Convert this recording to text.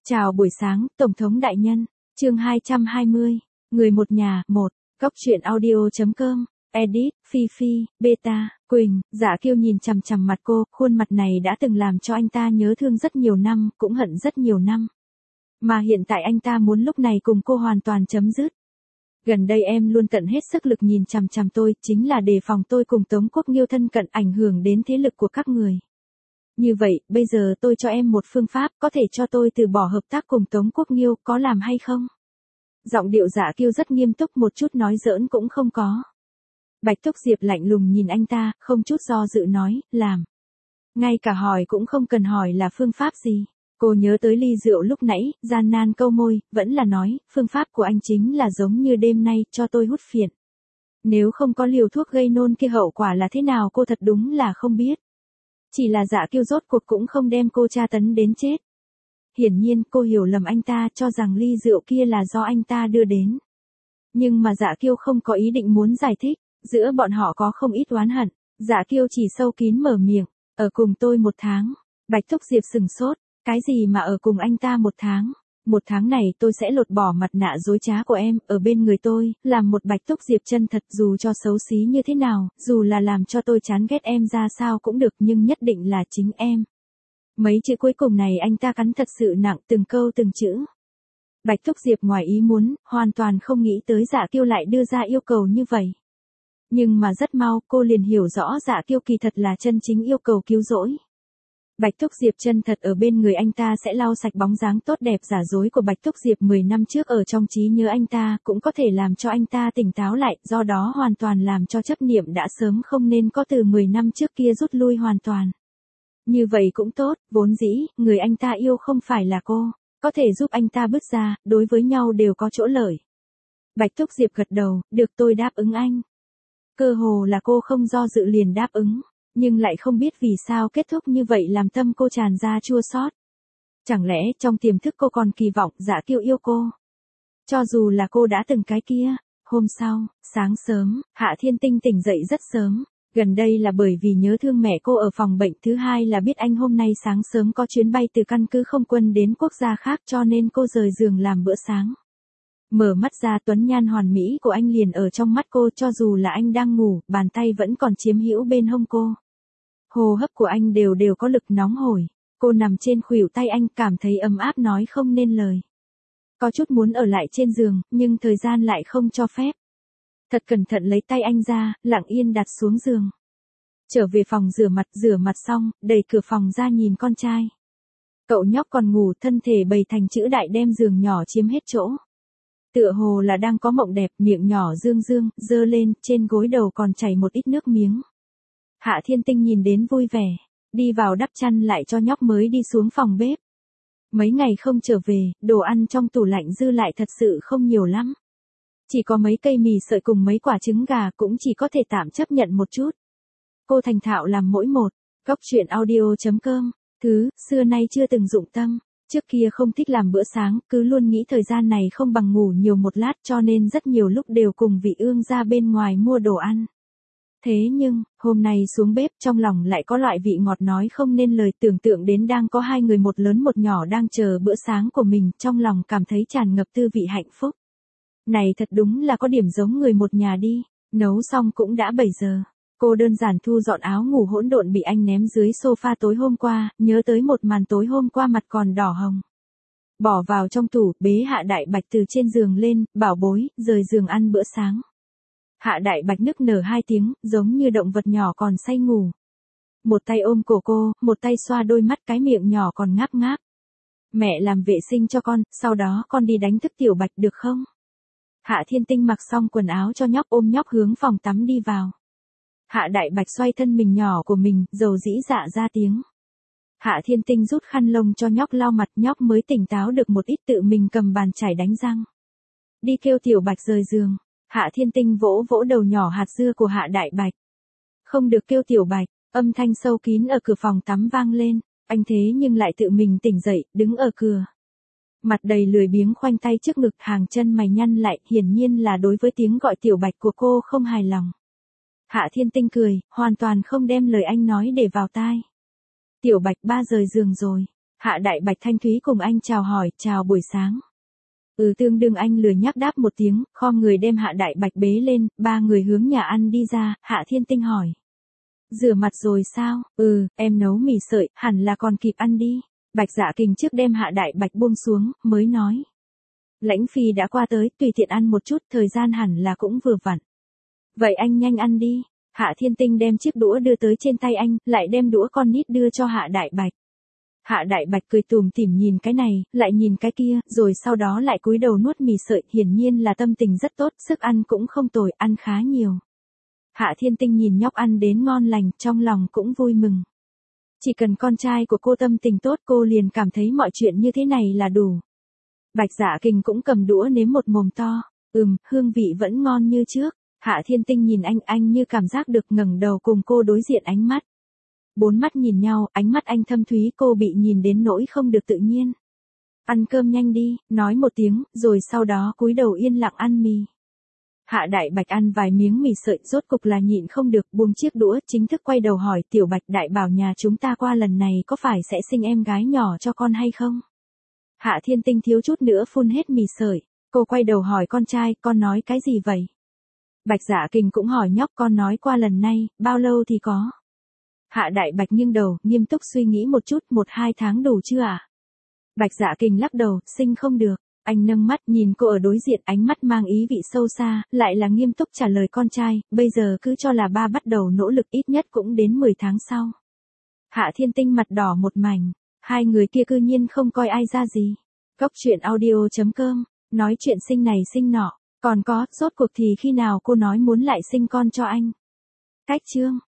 Chào buổi sáng, Tổng thống đại nhân. Chương 220. Người một nhà, 1. Góc truyện audio.com. Edit, Phi Phi, Beta, Quỳnh. Dạ Kiêu nhìn chằm chằm mặt cô, khuôn mặt này đã từng làm cho anh ta nhớ thương rất nhiều năm, cũng hận rất nhiều năm. Mà hiện tại anh ta muốn lúc này cùng cô hoàn toàn chấm dứt. Gần đây em luôn tận hết sức lực nhìn chằm chằm tôi, chính là đề phòng tôi cùng Tống Quốc Nghiêu thân cận ảnh hưởng đến thế lực của các người. Như vậy, bây giờ tôi cho em một phương pháp, có thể cho tôi từ bỏ hợp tác cùng Tống Quốc Nghiêu, có làm hay không? Giọng điệu Dạ Kiêu rất nghiêm túc, một chút nói giỡn cũng không có. Bạch Túc Diệp lạnh lùng nhìn anh ta, không chút do dự nói, làm. Ngay cả hỏi cũng không cần hỏi là phương pháp gì. Cô nhớ tới ly rượu lúc nãy, gian nan câu môi, vẫn là nói, phương pháp của anh chính là giống như đêm nay, cho tôi hút phiện. Nếu không có liều thuốc gây nôn kia hậu quả là thế nào cô thật đúng là không biết. Chỉ là Dạ Kiêu rốt cuộc cũng không đem cô tra tấn đến chết. Hiển nhiên cô hiểu lầm anh ta, cho rằng ly rượu kia là do anh ta đưa đến. Nhưng mà Dạ Kiêu không có ý định muốn giải thích, giữa bọn họ có không ít oán hận. Dạ Kiêu chỉ sâu kín mở miệng, ở cùng tôi 1 tháng. Bạch Túc Diệp sừng sốt, cái gì mà ở cùng anh ta 1 tháng? 1 tháng này tôi sẽ lột bỏ mặt nạ dối trá của em, ở bên người tôi, làm một Bạch Túc Diệp chân thật, dù cho xấu xí như thế nào, dù là làm cho tôi chán ghét em ra sao cũng được, nhưng nhất định là chính em. Mấy chữ cuối cùng này anh ta cắn thật sự nặng, từng câu từng chữ. Bạch Túc Diệp ngoài ý muốn, hoàn toàn không nghĩ tới Dạ Kiêu lại đưa ra yêu cầu như vậy. Nhưng mà rất mau, cô liền hiểu rõ Dạ Kiêu kỳ thật là chân chính yêu cầu cứu rỗi. Bạch Túc Diệp chân thật ở bên người anh ta sẽ lau sạch bóng dáng tốt đẹp giả dối của Bạch Túc Diệp 10 năm trước ở trong trí nhớ anh ta, cũng có thể làm cho anh ta tỉnh táo lại, do đó hoàn toàn làm cho chấp niệm đã sớm không nên có từ 10 năm trước kia rút lui hoàn toàn. Như vậy cũng tốt, vốn dĩ, người anh ta yêu không phải là cô, có thể giúp anh ta bứt ra, đối với nhau đều có chỗ lợi. Bạch Túc Diệp gật đầu, được, tôi đáp ứng anh. Cơ hồ là cô không do dự liền đáp ứng. Nhưng lại không biết vì sao kết thúc như vậy làm tâm cô tràn ra chua xót. Chẳng lẽ trong tiềm thức cô còn kỳ vọng Dạ Kiêu yêu cô? Cho dù là cô đã từng cái kia. Hôm sau, sáng sớm, Hạ Thiên Tinh tỉnh dậy rất sớm. Gần đây là bởi vì nhớ thương mẹ cô ở phòng bệnh, thứ hai là biết anh hôm nay sáng sớm có chuyến bay từ căn cứ không quân đến quốc gia khác, cho nên cô rời giường làm bữa sáng. Mở mắt ra, tuấn nhan hoàn mỹ của anh liền ở trong mắt cô, cho dù là anh đang ngủ, bàn tay vẫn còn chiếm hữu bên hông cô. Hô hấp của anh đều có lực nóng hổi. Cô nằm trên khuỷu tay anh, cảm thấy ấm áp nói không nên lời. Có chút muốn ở lại trên giường, nhưng thời gian lại không cho phép. Thật cẩn thận lấy tay anh ra, lặng yên đặt xuống giường. Trở về phòng rửa mặt xong, đẩy cửa phòng ra nhìn con trai. Cậu nhóc còn ngủ, thân thể bầy thành chữ đại đem giường nhỏ chiếm hết chỗ. Tựa hồ là đang có mộng đẹp, miệng nhỏ dương dơ lên, trên gối đầu còn chảy một ít nước miếng. Hạ Thiên Tinh nhìn đến vui vẻ, đi vào đắp chăn lại cho nhóc mới đi xuống phòng bếp. Mấy ngày không trở về, đồ ăn trong tủ lạnh dư lại thật sự không nhiều lắm. Chỉ có mấy cây mì sợi cùng mấy quả trứng gà, cũng chỉ có thể tạm chấp nhận một chút. Cô thành thạo làm mỗi một. Góc truyện audio.com. Thứ, xưa nay chưa từng dụng tâm. Trước kia không thích làm bữa sáng, cứ luôn nghĩ thời gian này không bằng ngủ nhiều một lát, cho nên rất nhiều lúc đều cùng Vị Ương ra bên ngoài mua đồ ăn. Thế nhưng, hôm nay xuống bếp trong lòng lại có loại vị ngọt nói không nên lời, tưởng tượng đến đang có 2 người, một lớn một nhỏ đang chờ bữa sáng của mình, trong lòng cảm thấy tràn ngập tư vị hạnh phúc. Này thật đúng là có điểm giống người một nhà đi, nấu xong cũng đã 7 giờ. Cô đơn giản thu dọn áo ngủ hỗn độn bị anh ném dưới sofa tối hôm qua, nhớ tới một màn tối hôm qua mặt còn đỏ hồng. Bỏ vào trong tủ, bế Hạ Đại Bạch từ trên giường lên, bảo bối, rời giường ăn bữa sáng. Hạ Đại Bạch nức nở 2 tiếng, giống như động vật nhỏ còn say ngủ. Một tay ôm cổ cô, một tay xoa đôi mắt, cái miệng nhỏ còn ngáp ngáp. Mẹ làm vệ sinh cho con, sau đó con đi đánh thức Tiểu Bạch được không? Hạ Thiên Tinh mặc xong quần áo cho nhóc, ôm nhóc hướng phòng tắm đi vào. Hạ Đại Bạch xoay thân mình nhỏ của mình, dầu dĩ dạ ra tiếng. Hạ Thiên Tinh rút khăn lông cho nhóc lau mặt, nhóc mới tỉnh táo được một ít, tự mình cầm bàn chải đánh răng. Đi kêu Tiểu Bạch rời giường. Hạ Thiên Tinh vỗ vỗ đầu nhỏ hạt dưa của Hạ Đại Bạch. Không được kêu Tiểu Bạch, âm thanh sâu kín ở cửa phòng tắm vang lên, anh thế nhưng lại tự mình tỉnh dậy, đứng ở cửa. Mặt đầy lười biếng, khoanh tay trước ngực, hàng chân mày nhăn lại, hiển nhiên là đối với tiếng gọi Tiểu Bạch của cô không hài lòng. Hạ Thiên Tinh cười, hoàn toàn không đem lời anh nói để vào tai. Tiểu Bạch, ba rời giường rồi. Hạ Đại Bạch thanh thúy cùng anh chào hỏi, chào buổi sáng. Tương đương anh lười nhác đáp một tiếng, khom người đem Hạ Đại Bạch bế lên, ba người hướng nhà ăn đi ra, Hạ Thiên Tinh hỏi. Rửa mặt rồi sao? Em nấu mì sợi, hẳn là còn kịp ăn đi. Bạch Dạ Kình trước đem Hạ Đại Bạch buông xuống, mới nói. Lãnh Phi đã qua tới, tùy tiện ăn một chút, thời gian hẳn là cũng vừa vặn. Vậy anh nhanh ăn đi. Hạ Thiên Tinh đem chiếc đũa đưa tới trên tay anh, lại đem đũa con nít đưa cho Hạ Đại Bạch. Hạ Đại Bạch cười tủm tỉm nhìn cái này, lại nhìn cái kia, rồi sau đó lại cúi đầu nuốt mì sợi, hiển nhiên là tâm tình rất tốt, sức ăn cũng không tồi, ăn khá nhiều. Hạ Thiên Tinh nhìn nhóc ăn đến ngon lành, trong lòng cũng vui mừng. Chỉ cần con trai của cô tâm tình tốt cô liền cảm thấy mọi chuyện như thế này là đủ. Bạch Dạ Kình cũng cầm đũa nếm một mồm to, hương vị vẫn ngon như trước. Hạ Thiên Tinh nhìn anh như cảm giác được ngẩng đầu cùng cô đối diện ánh mắt. Bốn mắt nhìn nhau, ánh mắt anh thâm thúy cô bị nhìn đến nỗi không được tự nhiên. Ăn cơm nhanh đi, nói một tiếng, rồi sau đó cúi đầu yên lặng ăn mì. Hạ Đại Bạch ăn vài miếng mì sợi, rốt cục là nhịn không được, buông chiếc đũa, chính thức quay đầu hỏi, Tiểu Bạch đại bảo nhà chúng ta qua lần này có phải sẽ sinh em gái nhỏ cho con hay không? Hạ Thiên Tinh thiếu chút nữa phun hết mì sợi, cô quay đầu hỏi con trai, con nói cái gì vậy? Bạch Dạ Kình cũng hỏi nhóc, con nói qua lần này, bao lâu thì có? Hạ Đại Bạch nghiêng đầu, nghiêm túc suy nghĩ một chút, 1-2 tháng đủ chưa ạ? Bạch Dạ Kình lắc đầu, sinh không được. Anh nâng mắt nhìn cô ở đối diện, ánh mắt mang ý vị sâu xa, lại là nghiêm túc trả lời con trai, bây giờ cứ cho là ba bắt đầu nỗ lực ít nhất cũng đến 10 tháng sau. Hạ Thiên Tinh mặt đỏ một mảnh, hai người kia cư nhiên không coi ai ra gì. Cốc truyện audio.com, nói chuyện sinh này sinh nọ, còn có, rốt cuộc thì khi nào cô nói muốn lại sinh con cho anh? Cách chương.